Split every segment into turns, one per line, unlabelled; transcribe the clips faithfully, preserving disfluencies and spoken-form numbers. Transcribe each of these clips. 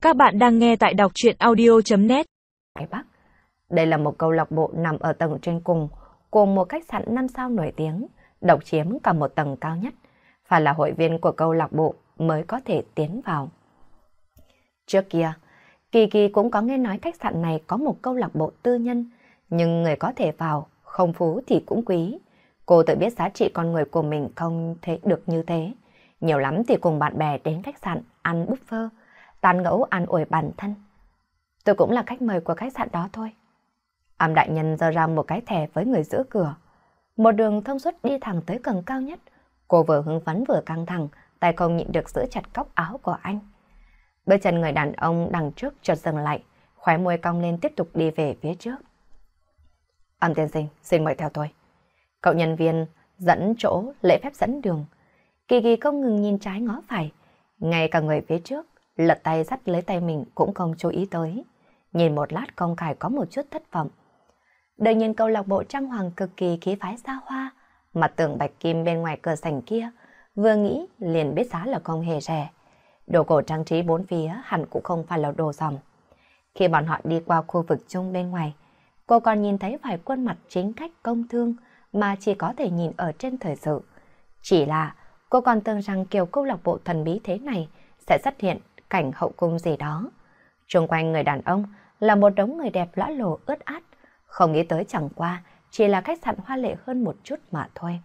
Các bạn đang nghe tại đọc truyện audio.net.
Bắc. Đây là một câu lạc bộ nằm ở tầng trên cùng, cùng một khách sạn năm sao nổi tiếng, độc chiếm cả một tầng cao nhất. Phải là hội viên của câu lạc bộ mới có thể tiến vào. Trước kia, Kỳ Kỳ cũng có nghe nói khách sạn này có một câu lạc bộ tư nhân, nhưng người có thể vào, không phú thì cũng quý. Cô tự biết giá trị con người của mình không thể được như thế. Nhiều lắm thì cùng bạn bè đến khách sạn ăn buffet, tán gẫu an ủi bản thân. Tôi cũng là khách mời của khách sạn đó thôi. Âm đại nhân giơ ra một cái thẻ với người giữ cửa. Một đường thông suốt đi thẳng tới tầng cao nhất. Cô vừa hứng phấn vừa căng thẳng, tay không nhịn được giữ chặt cóc áo của anh. Bước chân người đàn ông đằng trước chợt dừng lại, khóe môi cong lên tiếp tục đi về phía trước. Âm tiên sinh, xin mời theo tôi. Cậu nhân viên dẫn chỗ lễ phép dẫn đường. Kỳ Kỳ không ngừng nhìn trái ngó phải, ngay cả người phía trước lật tay dắt lấy tay mình cũng không chú ý tới. Nhìn một lát Công Khải có một chút thất vọng. Đợi nhìn câu lạc bộ trang hoàng cực kỳ khí phái xa hoa, mặt tường bạch kim bên ngoài cửa sảnh kia, vừa nghĩ liền biết giá là không hề rẻ. Đồ cổ trang trí bốn phía hẳn cũng không phải là đồ dòm. Khi bọn họ đi qua khu vực chung bên ngoài, cô còn nhìn thấy vài khuôn mặt chính khách công thương mà chỉ có thể nhìn ở trên thời sự. Chỉ là cô còn tưởng rằng kiểu câu lạc bộ thần bí thế này sẽ xuất hiện cảnh hậu cung gì đó. Xung quanh người đàn ông là một đống người đẹp lõa lồ ướt át, không nghĩ tới chẳng qua chỉ là khách sạn hoa lệ hơn một chút mà thôi.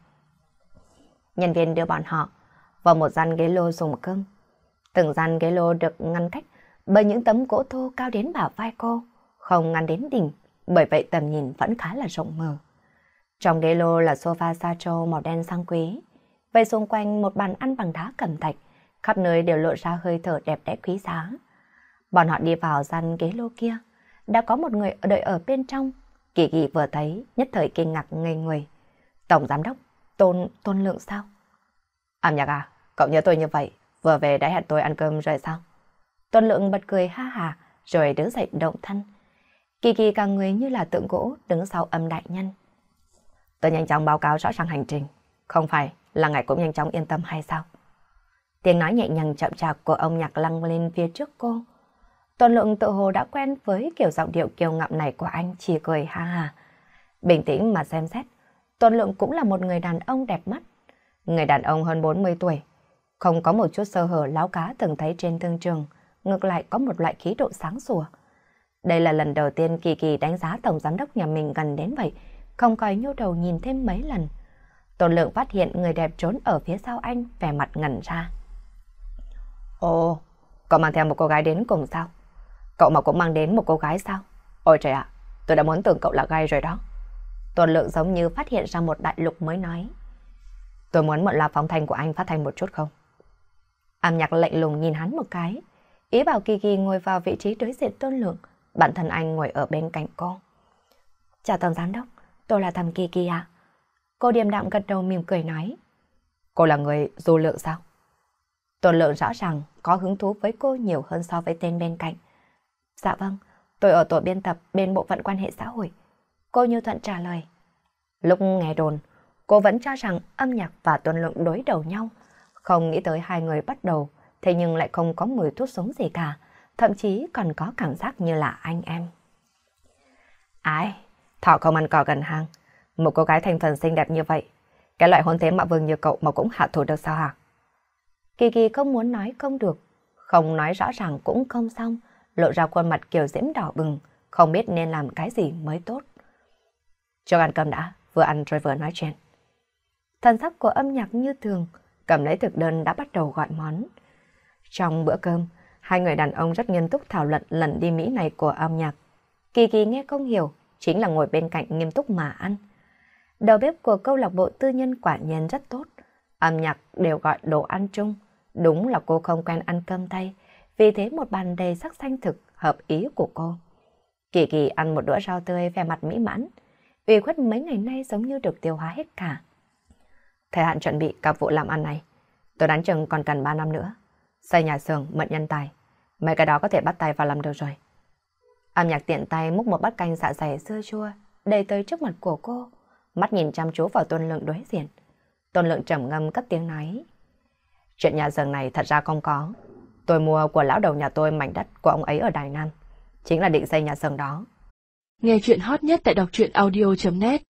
Nhân viên đưa bọn họ vào một gian ghế lô dùng cơm. Từng gian ghế lô được ngăn cách bởi những tấm gỗ thô cao đến bả vai cô, không ngăn đến đỉnh, bởi vậy tầm nhìn vẫn khá là rộng mở. Trong ghế lô là sofa sacho màu đen sang quý, vậy xung quanh một bàn ăn bằng đá cẩm thạch, khắp nơi đều lộ ra hơi thở đẹp đẽ quý giá. Bọn họ đi vào gian ghế lô kia, đã có một người đợi ở bên trong. Kỳ Kỳ vừa thấy, nhất thời kinh ngạc ngây người. Tổng giám đốc, Tôn, Tôn Lượng sao? Âm Nhạc à, cậu nhớ tôi như vậy, vừa về đã hẹn tôi ăn cơm rồi sao? Tôn Lượng bật cười ha hà, rồi đứng dậy động thân. Kỳ Kỳ cả người như là tượng gỗ đứng sau Âm đại nhân. Tôi nhanh chóng báo cáo rõ ràng hành trình, không phải là ngài cũng nhanh chóng yên tâm hay sao? Tiếng nói nhẹ nhàng chậm chạp của ông Nhạc lăng lên phía trước cô. Tôn Lượng tự hồ đã quen với kiểu giọng điệu kiêu ngạo này của anh, chỉ cười ha ha. Bình tĩnh mà xem xét, Tôn Lượng cũng là một người đàn ông đẹp mắt. Người đàn ông hơn bốn mươi tuổi, không có một chút sơ hở láo cá từng thấy trên thương trường, ngược lại có một loại khí độ sáng sủa. Đây là lần đầu tiên Kỳ Kỳ đánh giá tổng giám đốc nhà mình gần đến vậy, không coi nhô đầu nhìn thêm mấy lần. Tôn Lượng phát hiện người đẹp trốn ở phía sau anh, vẻ mặt ngẩn ra. Ồ, cậu mang theo một cô gái đến cùng sao? Cậu mà cũng mang đến một cô gái sao? Ôi trời ạ, tôi đã muốn tưởng cậu là gay rồi đó. Tôn Lượng giống như phát hiện ra một đại lục mới nói. Tôi muốn mượn loa phóng thanh của anh phát thanh một chút không? Âm Nhạc lạnh lùng nhìn hắn một cái, ý bảo Kỳ Kỳ ngồi vào vị trí đối diện Tôn Lượng, bản thân anh ngồi ở bên cạnh cô. Chào tổng giám đốc, tôi là thầm Kỳ Kỳ à? Cô điềm đạm gật đầu mỉm cười nói. Cô là người Du Lượng sao? Tôn Lượng rõ ràng có hứng thú với cô nhiều hơn so với tên bên cạnh. Dạ vâng, tôi ở tổ biên tập bên bộ phận quan hệ xã hội. Cô Như Thuận trả lời. Lúc nghe đồn, cô vẫn cho rằng Âm Nhạc và Tôn Lượng đối đầu nhau. Không nghĩ tới hai người bắt đầu, thế nhưng lại không có mùi thuốc súng gì cả. Thậm chí còn có cảm giác như là anh em. Ai, thỏ không ăn cỏ gần hang. Một cô gái thành phần xinh đẹp như vậy, cái loại hôn thế mạo vương như cậu mà cũng hạ thủ được sao hả? Kỳ Kỳ không muốn nói không được, không nói rõ ràng cũng không xong, lộ ra khuôn mặt kiều diễm đỏ bừng, không biết nên làm cái gì mới tốt. Cho ăn cơm đã, vừa ăn rồi vừa nói chuyện. Thần sắc của Âm Nhạc như thường, cầm lấy thực đơn đã bắt đầu gọi món. Trong bữa cơm, hai người đàn ông rất nghiêm túc thảo luận lần đi Mỹ này của Âm Nhạc. Kỳ Kỳ nghe không hiểu, chính là ngồi bên cạnh nghiêm túc mà ăn. Đầu bếp của câu lạc bộ tư nhân quả nhiên rất tốt. Âm Nhạc đều gọi đồ ăn chung. Đúng là cô không quen ăn cơm tay, vì thế một bàn đầy sắc xanh thực hợp ý của cô. Kỳ Kỳ ăn một đũa rau tươi vẻ mặt mỹ mãn. Ủy khuất mấy ngày nay giống như được tiêu hóa hết cả. Thời hạn chuẩn bị các vụ làm ăn này, tôi đoán chừng còn cần ba năm nữa. Xây nhà xưởng, mượn nhân tài, mấy cái đó có thể bắt tay vào làm được rồi. Âm Nhạc tiện tay múc một bát canh dạ dày sưa chua đầy tới trước mặt của cô, mắt nhìn chăm chú vào Tôn Lượng đối diện. Tôn Lượng trầm ngâm cất tiếng nói. Chuyện nhà xưởng này thật ra không có. Tôi mua của lão đầu nhà tôi mảnh đất của ông ấy ở Đài Nam, chính là định xây nhà xưởng đó.
Nghe chuyện hot nhất tại đọc truyện audio chấm net.